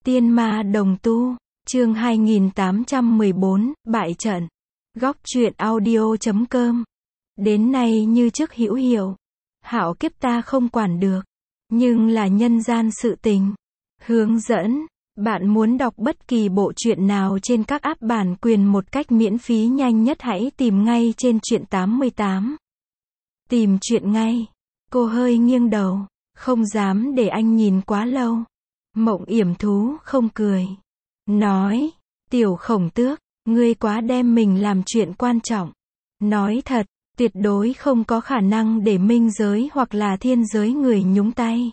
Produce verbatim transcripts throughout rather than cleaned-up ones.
Tiên ma đồng tu, chương hai nghìn tám trăm mười bốn, bại trận. Góc truyện audio chấm com. Đến nay như trước hữu hiệu. Hạo kiếp ta không quản được, nhưng là nhân gian sự tình. Hướng dẫn, bạn muốn đọc bất kỳ bộ truyện nào trên các app bản quyền một cách miễn phí nhanh nhất hãy tìm ngay trên truyện tám mươi tám. Tìm truyện ngay. Cô hơi nghiêng đầu, không dám để anh nhìn quá lâu. Mộng yểm thú không cười. Nói, tiểu khổng tước, ngươi quá đem mình làm chuyện quan trọng. Nói thật, tuyệt đối không có khả năng để minh giới hoặc là thiên giới người nhúng tay.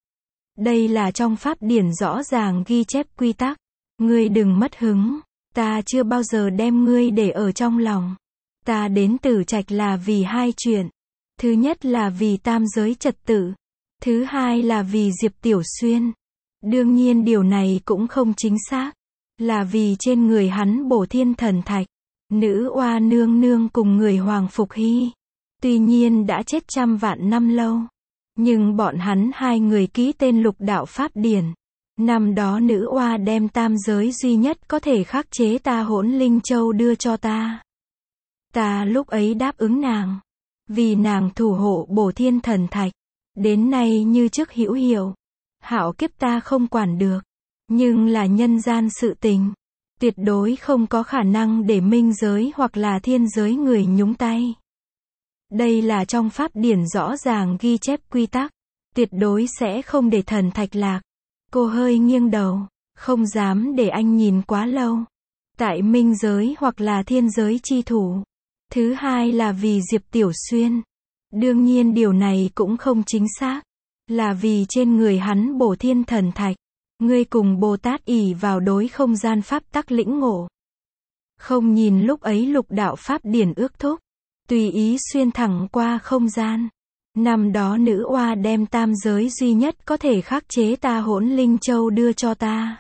Đây là trong pháp điển rõ ràng ghi chép quy tắc. Ngươi đừng mất hứng, ta chưa bao giờ đem ngươi để ở trong lòng. Ta đến Tử Trạch là vì hai chuyện. Thứ nhất là vì tam giới trật tự. Thứ hai là vì Diệp Tiểu Xuyên. Đương nhiên điều này cũng không chính xác. Là vì trên người hắn bổ thiên thần thạch. Nữ oa nương nương cùng người Hoàng Phục Hy. Tuy nhiên đã chết trăm vạn năm lâu. Nhưng bọn hắn hai người ký tên lục đạo pháp điển. Năm đó nữ oa đem tam giới duy nhất có thể khắc chế ta hỗn linh châu đưa cho ta. Ta lúc ấy đáp ứng nàng. Vì nàng thủ hộ bổ thiên thần thạch. Đến nay như trước hữu hiệu. Hạo kiếp ta không quản được, nhưng là nhân gian sự tình. Tuyệt đối không có khả năng để minh giới hoặc là thiên giới người nhúng tay. Đây là trong pháp điển rõ ràng ghi chép quy tắc. Tuyệt đối sẽ không để thần thạch lạc. Cô hơi nghiêng đầu, không dám để anh nhìn quá lâu. Tại minh giới hoặc là thiên giới chi thủ. Thứ hai là vì Diệp Tiểu Xuyên. Đương nhiên điều này cũng không chính xác. Là vì trên người hắn bổ thiên thần thạch. Ngươi cùng Bồ Tát ỷ vào đối không gian pháp tắc lĩnh ngộ. Không nhìn lúc ấy lục đạo pháp điển ước thúc. Tùy ý xuyên thẳng qua không gian. Năm đó nữ oa đem tam giới duy nhất có thể khắc chế ta hỗn linh châu đưa cho ta.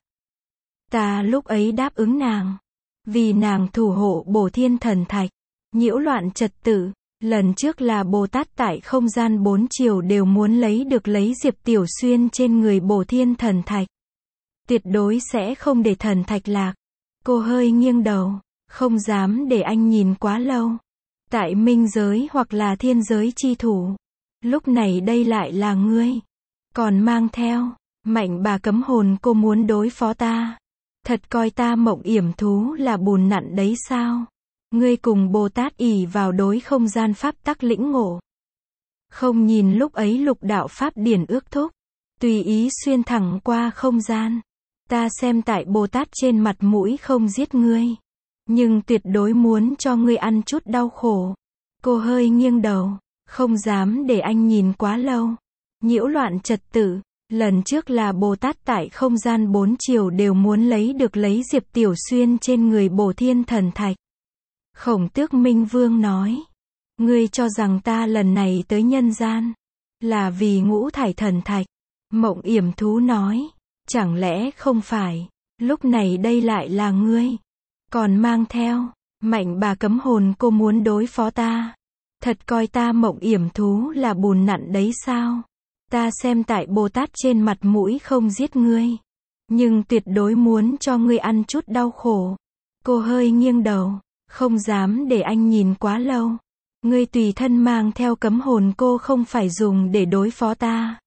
Ta lúc ấy đáp ứng nàng. Vì nàng thủ hộ bổ thiên thần thạch. Nhiễu loạn trật tự. Lần trước là Bồ Tát tại không gian bốn chiều đều muốn lấy được lấy Diệp Tiểu Xuyên trên người bổ thiên thần thạch. Tuyệt đối sẽ không để thần thạch lạc. Cô hơi nghiêng đầu, không dám để anh nhìn quá lâu. Tại minh giới hoặc là thiên giới chi thủ. Lúc này đây lại là ngươi. Còn mang theo, mạnh bà cấm hồn cô muốn đối phó ta. Thật coi ta mộng yểm thú là bùn nặn đấy sao? Ngươi cùng Bồ Tát ỷ vào đối không gian pháp tắc lĩnh ngộ. Không nhìn lúc ấy lục đạo pháp điển ước thúc. Tùy ý xuyên thẳng qua không gian. Ta xem tại Bồ Tát trên mặt mũi không giết ngươi. Nhưng tuyệt đối muốn cho ngươi ăn chút đau khổ. Cô hơi nghiêng đầu, không dám để anh nhìn quá lâu. Nhiễu loạn trật tự. Lần trước là Bồ Tát tại không gian bốn chiều đều muốn lấy được lấy Diệp Tiểu Xuyên trên người bổ thiên thần thạch. Khổng Tước Minh Vương nói. Ngươi cho rằng ta lần này tới nhân gian. Là vì ngũ thải thần thạch. Mộng yểm thú nói. Chẳng lẽ không phải. Lúc này đây lại là ngươi. Còn mang theo. Mạnh bà cấm hồn cô muốn đối phó ta. Thật coi ta mộng yểm thú là bùn nặn đấy sao. Ta xem tại Bồ Tát trên mặt mũi không giết ngươi. Nhưng tuyệt đối muốn cho ngươi ăn chút đau khổ. Cô hơi nghiêng đầu. Không dám để anh nhìn quá lâu. Ngươi tùy thân mang theo cấm hồn cô không phải dùng để đối phó ta.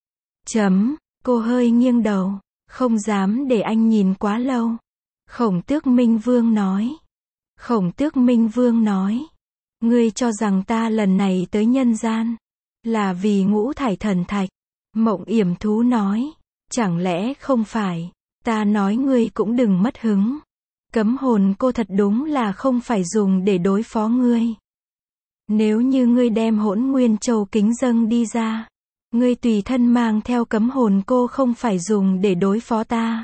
Chấm, cô hơi nghiêng đầu. Không dám để anh nhìn quá lâu. Khổng Tước Minh Vương nói. Khổng Tước Minh Vương nói. Ngươi cho rằng ta lần này tới nhân gian. Là vì ngũ thải thần thạch. Mộng yểm thú nói. Chẳng lẽ không phải. Ta nói ngươi cũng đừng mất hứng. Cấm hồn cô thật đúng là không phải dùng để đối phó ngươi. Nếu như ngươi đem hỗn nguyên châu kính dâng đi ra. Ngươi tùy thân mang theo cấm hồn cô không phải dùng để đối phó ta.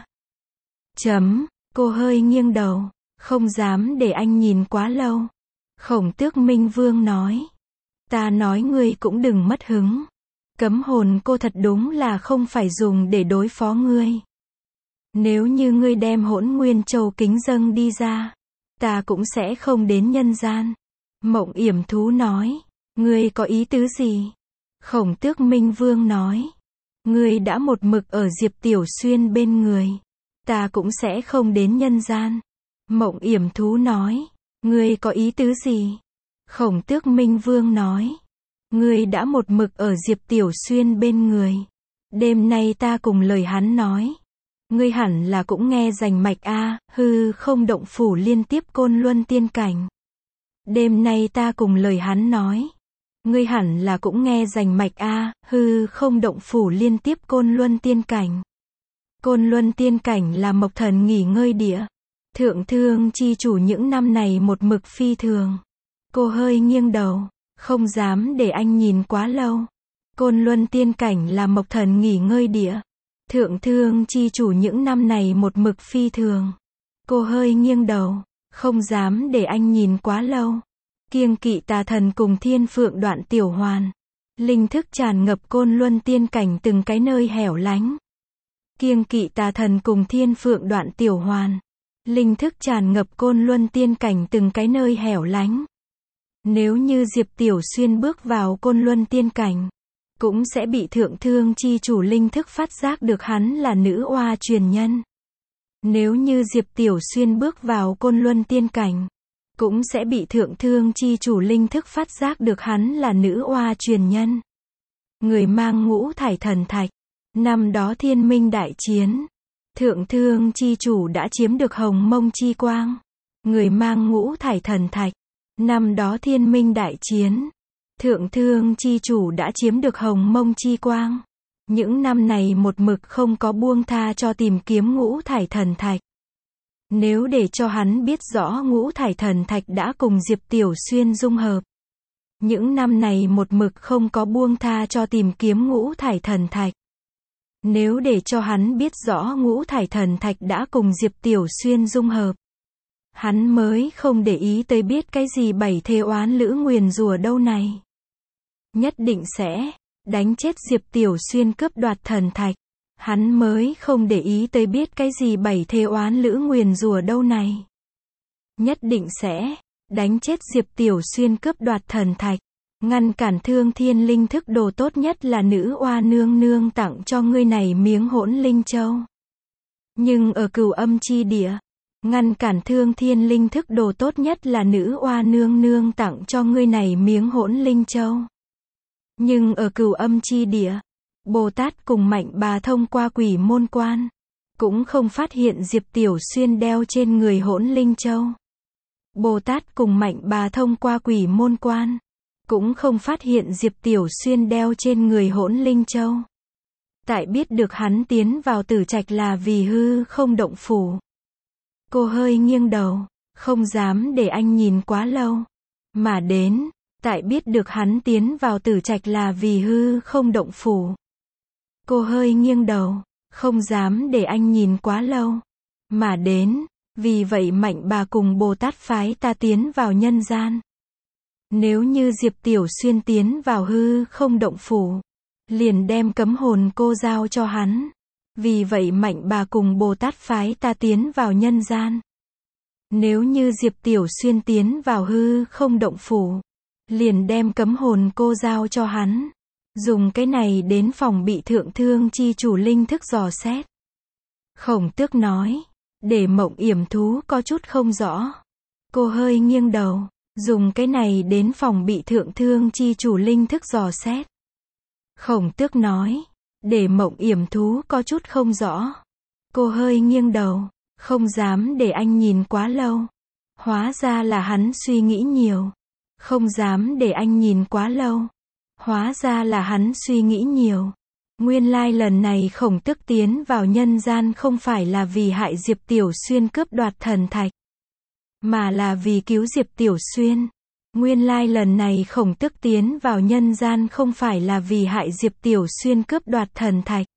Chấm, cô hơi nghiêng đầu. Không dám để anh nhìn quá lâu. Khổng Tước Minh Vương nói. Ta nói ngươi cũng đừng mất hứng. Cấm hồn cô thật đúng là không phải dùng để đối phó ngươi. Nếu như ngươi đem hỗn nguyên châu kính dâng đi ra. Ta cũng sẽ không đến nhân gian. Mộng yểm thú nói. Ngươi có ý tứ gì? Khổng Tước Minh Vương nói. Ngươi đã một mực ở Diệp Tiểu Xuyên bên người. ta cũng sẽ không đến nhân gian. Mộng Yểm Thú nói, ngươi có ý tứ gì? Khổng Tước Minh Vương nói, ngươi đã một mực ở Diệp Tiểu Xuyên bên người. Đêm nay ta cùng lời hắn nói, ngươi hẳn là cũng nghe rành mạch a, hư không động phủ liên tiếp Côn Luân tiên cảnh. Đêm nay ta cùng lời hắn nói, ngươi hẳn là cũng nghe rành mạch a, hư không động phủ liên tiếp Côn Luân tiên cảnh. Côn Luân tiên cảnh là Mộc Thần nghỉ ngơi địa. Thượng Thương chi chủ những năm này một mực phi thường. Cô hơi nghiêng đầu, không dám để anh nhìn quá lâu. Côn Luân tiên cảnh là Mộc Thần nghỉ ngơi địa. Thượng Thương chi chủ những năm này một mực phi thường. Cô hơi nghiêng đầu, không dám để anh nhìn quá lâu. Kiêng kỵ tà thần cùng thiên phượng đoạn tiểu hoàn. Linh thức tràn ngập Côn Luân tiên cảnh từng cái nơi hẻo lánh. Kiêng kỵ tà thần cùng thiên phượng đoạn tiểu hoàn. Linh thức tràn ngập Côn Luân tiên cảnh từng cái nơi hẻo lánh. Nếu như Diệp Tiểu Xuyên bước vào Côn Luân tiên cảnh, cũng sẽ bị Thượng Thương chi chủ linh thức phát giác được hắn là nữ oa truyền nhân. Nếu như Diệp Tiểu Xuyên bước vào Côn Luân tiên cảnh, cũng sẽ bị Thượng Thương chi chủ linh thức phát giác được hắn là nữ oa truyền nhân. Người mang ngũ thải thần thạch. Năm đó thiên minh đại chiến, Thượng Thương chi chủ đã chiếm được hồng mông chi quang. Người mang ngũ thải thần thạch. Năm đó thiên minh đại chiến, Thượng Thương chi chủ đã chiếm được hồng mông chi quang. Những năm này một mực không có buông tha cho tìm kiếm ngũ thải thần thạch. Nếu để cho hắn biết rõ ngũ thải thần thạch đã cùng Diệp Tiểu Xuyên dung hợp. Những năm này một mực không có buông tha cho tìm kiếm ngũ thải thần thạch. Nếu để cho hắn biết rõ ngũ thải thần thạch đã cùng Diệp Tiểu Xuyên dung hợp. Hắn mới không để ý tới biết cái gì bảy thê oán lữ nguyền rủa đâu này. Nhất định sẽ đánh chết Diệp Tiểu Xuyên cướp đoạt thần thạch. Hắn mới không để ý tới biết cái gì bảy thê oán lữ nguyền rủa đâu này. Nhất định sẽ đánh chết Diệp Tiểu Xuyên cướp đoạt thần thạch. Ngăn cản Thương Thiên linh thức đồ tốt nhất là nữ oa nương nương tặng cho ngươi này miếng hỗn linh châu. Nhưng ở Cửu Âm chi địa, ngăn cản Thương Thiên linh thức đồ tốt nhất là nữ oa nương nương tặng cho ngươi này miếng hỗn linh châu. Nhưng ở Cửu Âm chi địa, Bồ Tát cùng Mạnh Bà thông qua quỷ môn quan, cũng không phát hiện Diệp Tiểu Xuyên đeo trên người hỗn linh châu. Bồ Tát cùng Mạnh Bà thông qua quỷ môn quan, cũng không phát hiện Diệp Tiểu Xuyên đeo trên người hỗn linh châu. Tại biết được hắn tiến vào Tử Trạch là vì hư không động phủ. Cô hơi nghiêng đầu, không dám để anh nhìn quá lâu. Mà đến, tại biết được hắn tiến vào Tử Trạch là vì hư không động phủ. Cô hơi nghiêng đầu, không dám để anh nhìn quá lâu. Mà đến, vì vậy Mạnh Bà cùng Bồ Tát phái ta tiến vào nhân gian. Nếu như Diệp Tiểu Xuyên tiến vào hư không động phủ, liền đem cấm hồn cô giao cho hắn. Vì vậy Mạnh Bà cùng Bồ Tát phái ta tiến vào nhân gian. Nếu như Diệp Tiểu Xuyên tiến vào hư không động phủ, liền đem cấm hồn cô giao cho hắn. Dùng cái này đến phòng bị Thượng Thương chi chủ linh thức dò xét. Khổng Tước nói, để Mộng Yểm Thú có chút không rõ. Cô hơi nghiêng đầu, dùng cái này đến phòng bị Thượng Thương chi chủ linh thức dò xét. Khổng Tước nói, để Mộng Yểm Thú có chút không rõ. Cô hơi nghiêng đầu, không dám để anh nhìn quá lâu. Hóa ra là hắn suy nghĩ nhiều. Không dám để anh nhìn quá lâu. Hóa ra là hắn suy nghĩ nhiều. Nguyên lai lần này Khổng Tước tiến vào nhân gian không phải là vì hại Diệp Tiểu Xuyên cướp đoạt thần thạch, mà là vì cứu Diệp Tiểu Xuyên. Nguyên lai lần này Khổng Tước tiến vào nhân gian không phải là vì hại Diệp Tiểu Xuyên cướp đoạt thần thạch,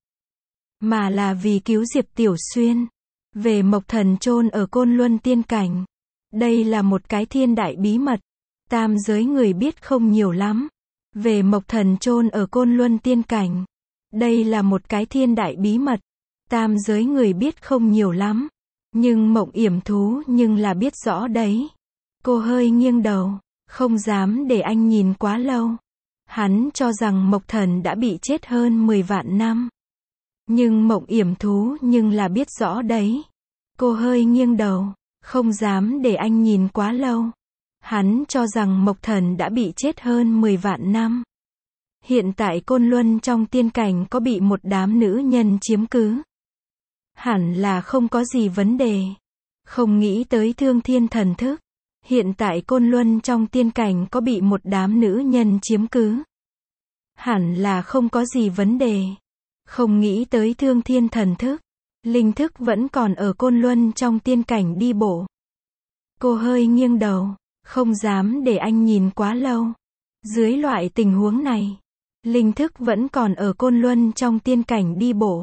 mà là vì cứu Diệp Tiểu Xuyên. Về Mộc Thần chôn ở Côn Luân tiên cảnh. Đây là một cái thiên đại bí mật. Tam giới người biết không nhiều lắm. Về Mộc Thần chôn ở Côn Luân tiên cảnh. Đây là một cái thiên đại bí mật. Tam giới người biết không nhiều lắm. Nhưng Mộng Yểm Thú nhưng là biết rõ đấy. Cô hơi nghiêng đầu, không dám để anh nhìn quá lâu. Hắn cho rằng Mộc Thần đã bị chết hơn mười vạn năm. Nhưng Mộng Yểm Thú nhưng là biết rõ đấy. Cô hơi nghiêng đầu, không dám để anh nhìn quá lâu. Hắn cho rằng Mộc Thần đã bị chết hơn mười vạn năm. Hiện tại Côn Luân trong tiên cảnh có bị một đám nữ nhân chiếm cứ. Hẳn là không có gì vấn đề. Không nghĩ tới Thương Thiên thần thức. Hiện tại Côn Luân trong tiên cảnh có bị một đám nữ nhân chiếm cứ. Hẳn là không có gì vấn đề. Không nghĩ tới Thương Thiên thần thức. Linh thức vẫn còn ở Côn Luân trong tiên cảnh đi bộ. Cô hơi nghiêng đầu, không dám để anh nhìn quá lâu. Dưới loại tình huống này, linh thức vẫn còn ở Côn Luân trong tiên cảnh đi bộ.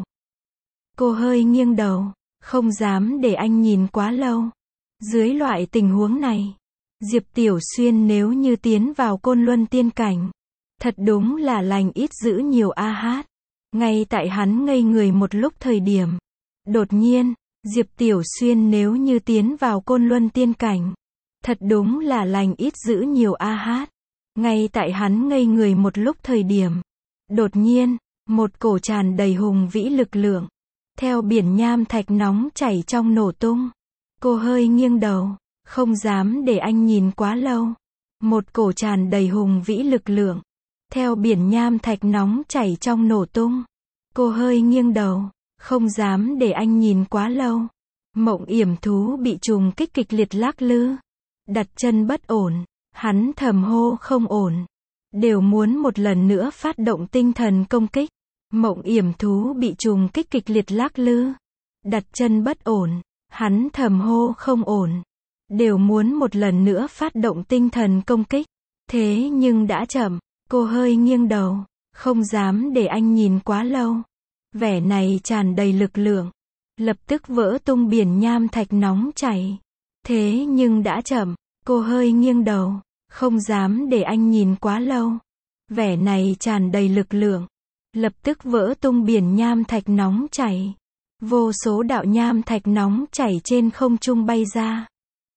Cô hơi nghiêng đầu, không dám để anh nhìn quá lâu. Dưới loại tình huống này, Diệp Tiểu Xuyên nếu như tiến vào Côn Luân tiên cảnh, thật đúng là lành ít dữ nhiều a hát. Ngay tại hắn ngây người một lúc thời điểm, đột nhiên, Diệp Tiểu Xuyên nếu như tiến vào Côn Luân tiên cảnh, thật đúng là lành ít dữ nhiều a hát. Ngay tại hắn ngây người một lúc thời điểm, đột nhiên, một cổ tràn đầy hùng vĩ lực lượng, theo biển nham thạch nóng chảy trong nổ tung. Cô hơi nghiêng đầu, không dám để anh nhìn quá lâu. Một cổ tràn đầy hùng vĩ lực lượng, theo biển nham thạch nóng chảy trong nổ tung. Cô hơi nghiêng đầu, không dám để anh nhìn quá lâu. Mộng Yểm Thú bị trùng kích kịch liệt lắc lư, đặt chân bất ổn, hắn thầm hô không ổn, đều muốn một lần nữa phát động tinh thần công kích. Mộng Yểm Thú bị trùng kích kịch liệt lắc lư, đặt chân bất ổn, hắn thầm hô không ổn, đều muốn một lần nữa phát động tinh thần công kích. Thế nhưng đã chậm, cô hơi nghiêng đầu, không dám để anh nhìn quá lâu. Vẻ này tràn đầy lực lượng, lập tức vỡ tung biển nham thạch nóng chảy. Thế nhưng đã chậm, cô hơi nghiêng đầu, không dám để anh nhìn quá lâu. Vẻ này tràn đầy lực lượng, lập tức vỡ tung biển nham thạch nóng chảy. Vô số đạo nham thạch nóng chảy trên không trung bay ra.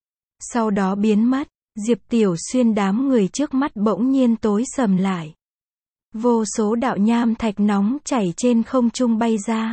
Sau đó biến mất, Diệp Tiểu Xuyên đám người trước mắt bỗng nhiên tối sầm lại. Vô số đạo nham thạch nóng chảy trên không trung bay ra.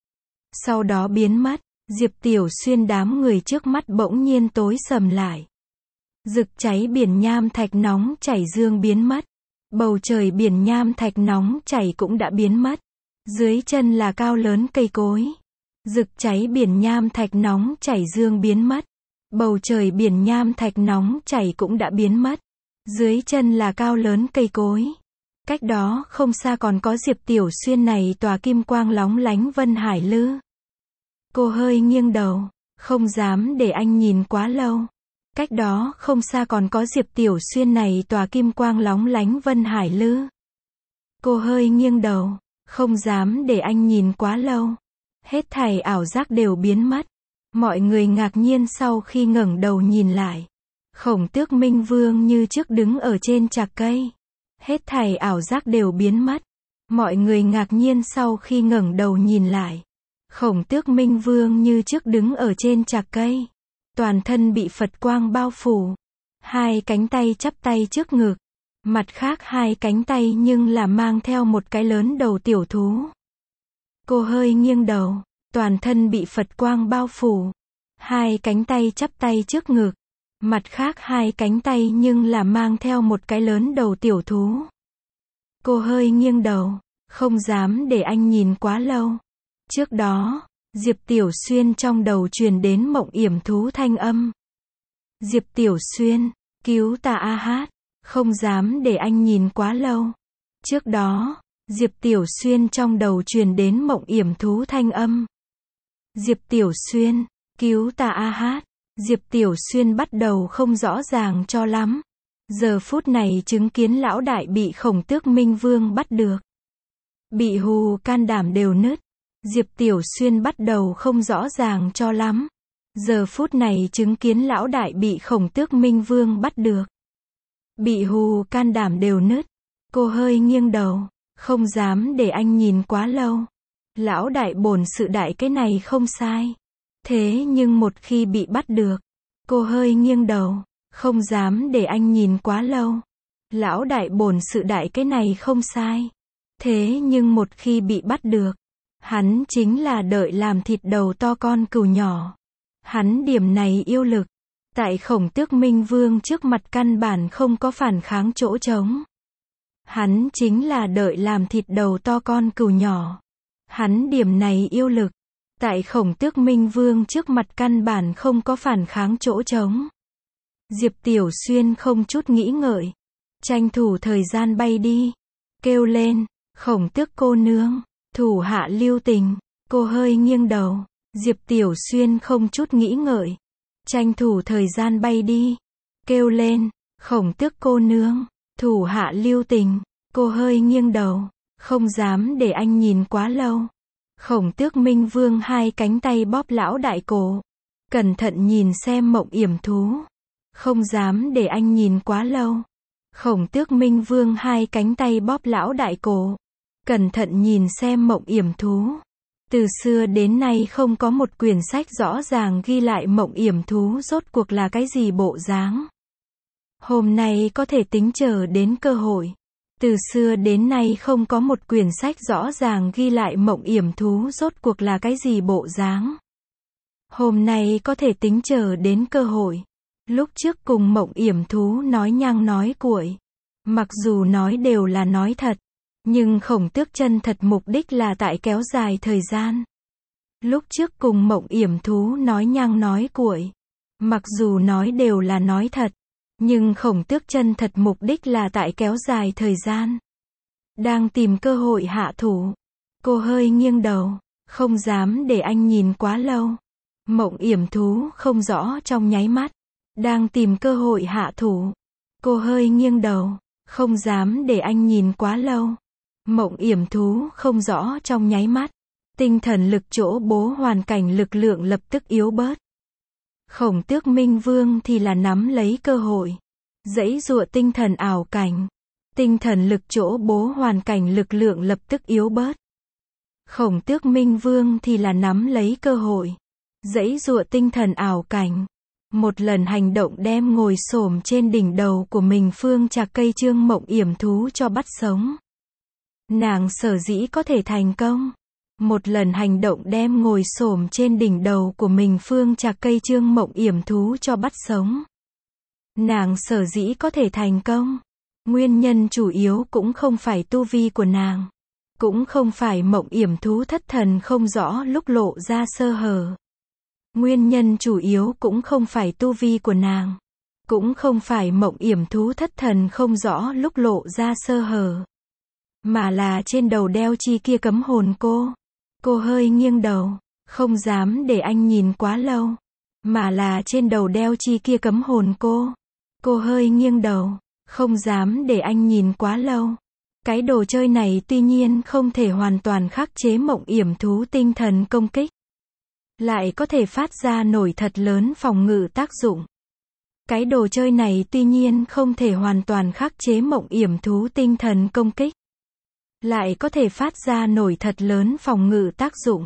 Sau đó biến mất, Diệp Tiểu Xuyên đám người trước mắt bỗng nhiên tối sầm lại. Rực cháy biển nham thạch nóng chảy dương biến mất. Bầu trời biển nham thạch nóng chảy cũng đã biến mất. Dưới chân là cao lớn cây cối. Rực cháy biển nham thạch nóng chảy dương biến mất. Bầu trời biển nham thạch nóng chảy cũng đã biến mất. Dưới chân là cao lớn cây cối. Cách đó không xa còn có Diệp Tiểu Xuyên này tòa kim quang lóng lánh Vân Hải Lư. Cô hơi nghiêng đầu, không dám để anh nhìn quá lâu. Cách đó không xa còn có Diệp Tiểu Xuyên này tòa kim quang lóng lánh Vân Hải Lư. Cô hơi nghiêng đầu, không dám để anh nhìn quá lâu. Hết thảy ảo giác đều biến mất. Mọi người ngạc nhiên sau khi ngẩng đầu nhìn lại. Khổng Tước Minh Vương như trước đứng ở trên trạc cây. Hết thảy ảo giác đều biến mất. Mọi người ngạc nhiên sau khi ngẩng đầu nhìn lại. Khổng Tước Minh Vương như trước đứng ở trên trạc cây. Toàn thân bị Phật quang bao phủ. Hai cánh tay chắp tay trước ngực. Mặt khác hai cánh tay nhưng là mang theo một cái lớn đầu tiểu thú. Cô hơi nghiêng đầu, toàn thân bị Phật quang bao phủ. Hai cánh tay chắp tay trước ngực. Mặt khác hai cánh tay nhưng là mang theo một cái lớn đầu tiểu thú. Cô hơi nghiêng đầu, không dám để anh nhìn quá lâu. Trước đó, Diệp Tiểu Xuyên trong đầu truyền đến Mộng Yểm Thú thanh âm. Diệp Tiểu Xuyên, cứu ta a hát, không dám để anh nhìn quá lâu. Trước đó, Diệp Tiểu Xuyên trong đầu truyền đến Mộng Yểm Thú thanh âm. Diệp Tiểu Xuyên, cứu ta a hát. Diệp Tiểu Xuyên bắt đầu không rõ ràng cho lắm. Giờ phút này chứng kiến lão đại bị Khổng Tước Minh Vương bắt được. Bị hù can đảm đều nứt. Diệp Tiểu Xuyên bắt đầu không rõ ràng cho lắm. Giờ phút này chứng kiến lão đại bị Khổng Tước Minh Vương bắt được. Bị hù can đảm đều nứt. Cô hơi nghiêng đầu, không dám để anh nhìn quá lâu. Lão đại bổn sự đại cái này không sai. Thế nhưng một khi bị bắt được, cô hơi nghiêng đầu, không dám để anh nhìn quá lâu. Lão đại bổn sự đại cái này không sai. Thế nhưng một khi bị bắt được, Hắn chính là đợi làm thịt đầu to con cừu nhỏ. Hắn điểm này yêu lực, tại Khổng Tước Minh Vương trước mặt căn bản không có phản kháng chỗ trống. Hắn chính là đợi làm thịt đầu to con cừu nhỏ. Hắn điểm này yêu lực, tại Khổng Tước Minh Vương trước mặt căn bản không có phản kháng chỗ trống. Diệp Tiểu Xuyên không chút nghĩ ngợi, tranh thủ thời gian bay đi, kêu lên, Khổng Tước cô nương, thủ hạ lưu tình. Cô hơi nghiêng đầu, Diệp Tiểu Xuyên không chút nghĩ ngợi, tranh thủ thời gian bay đi, kêu lên, Khổng Tước cô nương, thủ hạ lưu tình. Cô hơi nghiêng đầu, không dám để anh nhìn quá lâu. Khổng Tước Minh Vương hai cánh tay bóp lão đại cổ, cẩn thận nhìn xem Mộng Yểm thú. Không dám để anh nhìn quá lâu. Khổng Tước Minh Vương hai cánh tay bóp lão đại cổ, cẩn thận nhìn xem Mộng Yểm thú. Từ xưa đến nay không có một quyển sách rõ ràng ghi lại Mộng Yểm thú rốt cuộc là cái gì bộ dáng. Hôm nay có thể tính chờ đến cơ hội. Từ xưa đến nay không có một quyển sách rõ ràng ghi lại Mộng Yểm thú rốt cuộc là cái gì bộ dáng. Hôm nay có thể tính chờ đến cơ hội. Lúc trước cùng Mộng Yểm thú nói nhăng nói cuội, mặc dù nói đều là nói thật, nhưng Khổng Tước chân thật mục đích là tại kéo dài thời gian. Lúc trước cùng Mộng Yểm thú nói nhăng nói cuội, mặc dù nói đều là nói thật, nhưng Khổng Tước chân thật mục đích là tại kéo dài thời gian. Đang tìm cơ hội hạ thủ. Cô hơi nghiêng đầu, không dám để anh nhìn quá lâu. Mộng Yểm thú không rõ trong nháy mắt. Đang tìm cơ hội hạ thủ. Cô hơi nghiêng đầu, không dám để anh nhìn quá lâu. Mộng Yểm thú không rõ trong nháy mắt. Tinh thần lực chỗ bố hoàn cảnh lực lượng lập tức yếu bớt. Khổng Tước Minh Vương thì là nắm lấy cơ hội, giãy giụa tinh thần ảo cảnh. Tinh thần lực chỗ bố hoàn cảnh lực lượng lập tức yếu bớt. Khổng Tước Minh Vương thì là nắm lấy cơ hội, giãy giụa tinh thần ảo cảnh. Một lần hành động đem ngồi xổm trên đỉnh đầu của mình phương trạc cây trương Mộng Yểm thú cho bắt sống. Nàng sở dĩ có thể thành công. Một lần hành động đem ngồi xổm trên đỉnh đầu của mình phương trạc cây trương Mộng Yểm thú cho bắt sống. Nàng sở dĩ có thể thành công. Nguyên nhân chủ yếu cũng không phải tu vi của nàng. Cũng không phải Mộng Yểm thú thất thần không rõ lúc lộ ra sơ hở. Nguyên nhân chủ yếu cũng không phải tu vi của nàng. Cũng không phải Mộng Yểm thú thất thần không rõ lúc lộ ra sơ hở. Mà là trên đầu đeo chi kia cấm hồn cô. Cô hơi nghiêng đầu, không dám để anh nhìn quá lâu. Mà là trên đầu đeo chi kia cấm hồn cô. Cô hơi nghiêng đầu, không dám để anh nhìn quá lâu. Cái đồ chơi này tuy nhiên không thể hoàn toàn khắc chế Mộng Yểm thú tinh thần công kích, lại có thể phát ra nổi thật lớn phòng ngự tác dụng. Cái đồ chơi này tuy nhiên không thể hoàn toàn khắc chế Mộng Yểm thú tinh thần công kích, lại có thể phát ra nổi thật lớn phòng ngự tác dụng.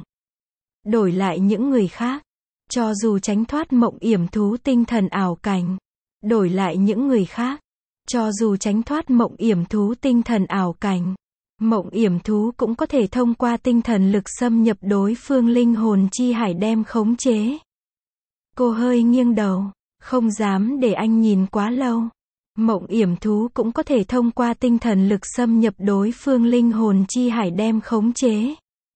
Đổi lại những người khác, cho dù tránh thoát Mộng Yểm thú tinh thần ảo cảnh, đổi lại những người khác, cho dù tránh thoát Mộng Yểm thú tinh thần ảo cảnh, Mộng Yểm thú cũng có thể thông qua tinh thần lực xâm nhập đối phương linh hồn chi hải đem khống chế. Cô hơi nghiêng đầu, không dám để anh nhìn quá lâu. Mộng Yểm thú cũng có thể thông qua tinh thần lực xâm nhập đối phương linh hồn chi hải đem khống chế.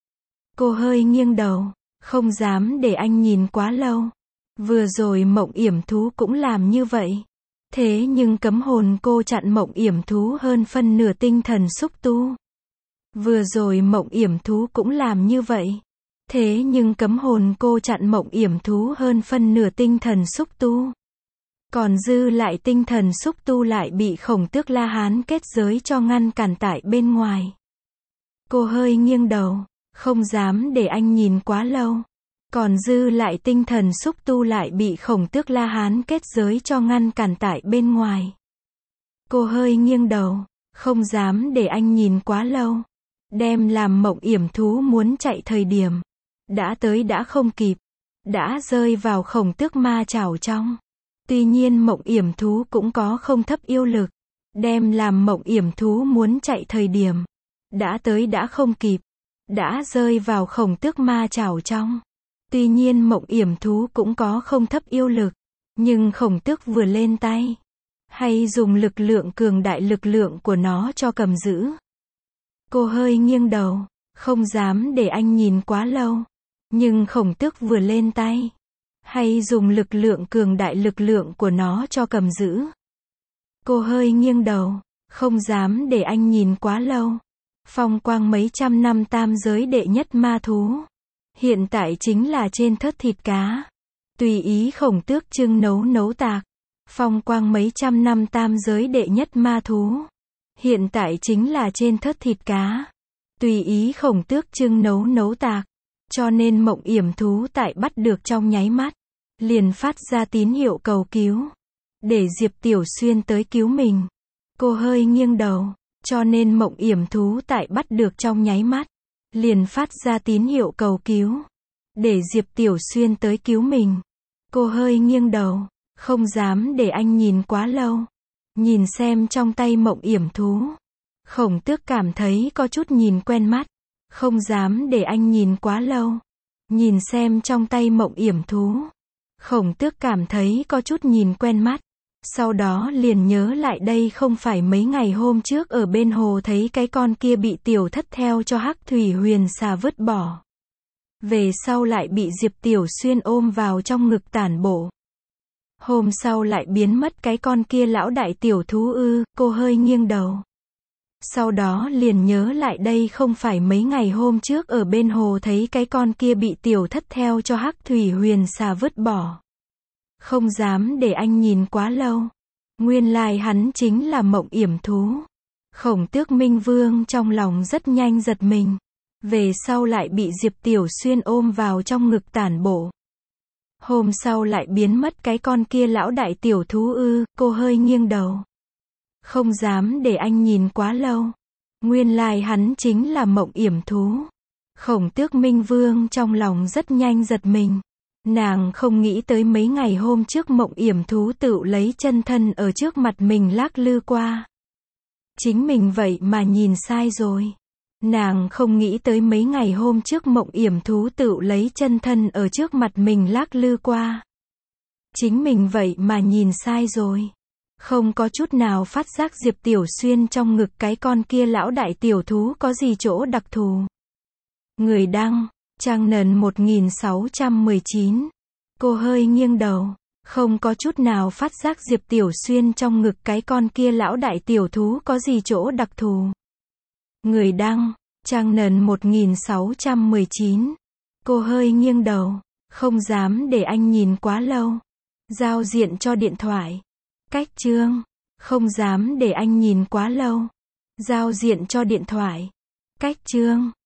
Cô hơi nghiêng đầu, không dám để anh nhìn quá lâu. Vừa rồi Mộng Yểm thú cũng làm như vậy. Thế nhưng cấm hồn cô chặn Mộng Yểm thú hơn phân nửa tinh thần xúc tu. Vừa rồi Mộng Yểm thú cũng làm như vậy. Thế nhưng cấm hồn cô chặn Mộng Yểm thú hơn phân nửa tinh thần xúc tu. Còn dư lại tinh thần xúc tu lại bị Khổng Tước La Hán kết giới cho ngăn cản tại bên ngoài. Cô hơi nghiêng đầu, không dám để anh nhìn quá lâu. Còn dư lại tinh thần xúc tu lại bị Khổng Tước La Hán kết giới cho ngăn cản tại bên ngoài. Cô hơi nghiêng đầu, không dám để anh nhìn quá lâu. Đem làm Mộng Yểm thú muốn chạy thời điểm. Đã tới đã không kịp. Đã rơi vào Khổng Tước ma chảo trong. Tuy nhiên Mộng Yểm thú cũng có không thấp yêu lực. Đem làm Mộng Yểm thú muốn chạy thời điểm. Đã tới đã không kịp. đã rơi vào khổng tước ma chảo trong. Tuy nhiên Mộng Yểm Thú cũng có không thấp yêu lực, nhưng khổng tước vừa lên tay, hay dùng lực lượng cường đại lực lượng của nó cho cầm giữ. Cô hơi nghiêng đầu, không dám để anh nhìn quá lâu. Nhưng khổng tước vừa lên tay, hay dùng lực lượng cường đại lực lượng của nó cho cầm giữ. Cô hơi nghiêng đầu, không dám để anh nhìn quá lâu. Phong quang mấy trăm năm tam giới đệ nhất ma thú, hiện tại chính là trên thớt thịt cá. Tùy ý khổng tước trưng nấu nấu tạc. Phong quang mấy trăm năm tam giới đệ nhất ma thú, hiện tại chính là trên thớt thịt cá. Tùy ý khổng tước trưng nấu nấu tạc. Cho nên Mộng Yểm Thú tại bắt được trong nháy mắt, liền phát ra tín hiệu cầu cứu, để Diệp Tiểu Xuyên tới cứu mình. Cô hơi nghiêng đầu, cho nên Mộng Yểm Thú tại bắt được trong nháy mắt, liền phát ra tín hiệu cầu cứu, để Diệp Tiểu Xuyên tới cứu mình. Cô hơi nghiêng đầu, không dám để anh nhìn quá lâu. Nhìn xem trong tay Mộng Yểm Thú, khổng tước cảm thấy có chút nhìn quen mắt. Không dám để anh nhìn quá lâu. Nhìn xem trong tay Mộng Yểm Thú, khổng tước cảm thấy có chút nhìn quen mắt. Sau đó liền nhớ lại đây không phải mấy ngày hôm trước ở bên hồ thấy cái con kia bị Tiểu Thất theo cho Hắc Thủy Huyền Xà vứt bỏ. Về sau lại bị Diệp Tiểu Xuyên ôm vào trong ngực tản bộ. Hôm sau lại biến mất cái con kia lão đại tiểu thú ư. Cô hơi nghiêng đầu. Sau đó liền nhớ lại đây không phải mấy ngày hôm trước ở bên hồ thấy cái con kia bị Tiểu Thất theo cho Hắc Thủy Huyền Xà vứt bỏ. Không dám để anh nhìn quá lâu. Nguyên lai hắn chính là Mộng Yểm Thú. Khổng tước Minh Vương trong lòng rất nhanh giật mình. Về sau lại bị Diệp Tiểu Xuyên ôm vào trong ngực tản bộ. Hôm sau lại biến mất cái con kia lão đại tiểu thú ư. Cô hơi nghiêng đầu. Không dám để anh nhìn quá lâu. Nguyên lai hắn chính là Mộng Yểm Thú. Khổng tước Minh Vương trong lòng rất nhanh giật mình. Nàng không nghĩ tới mấy ngày hôm trước Mộng Yểm Thú tự lấy chân thân ở trước mặt mình lắc lư qua. Chính mình vậy mà nhìn sai rồi. Nàng không nghĩ tới mấy ngày hôm trước Mộng Yểm Thú tự lấy chân thân ở trước mặt mình lắc lư qua. Chính mình vậy mà nhìn sai rồi. Không có chút nào phát giác Diệp Tiểu Xuyên trong ngực cái con kia lão đại tiểu thú có gì chỗ đặc thù. Người đăng, Trang Nần một nghìn sáu trăm mười chín. Cô hơi nghiêng đầu, không có chút nào phát giác Diệp Tiểu Xuyên trong ngực cái con kia lão đại tiểu thú có gì chỗ đặc thù. Người đăng, Trang Nần một nghìn sáu trăm mười chín. Cô hơi nghiêng đầu, không dám để anh nhìn quá lâu. Giao diện cho điện thoại. Cách chương, không dám để anh nhìn quá lâu. Giao diện cho điện thoại. Cách chương.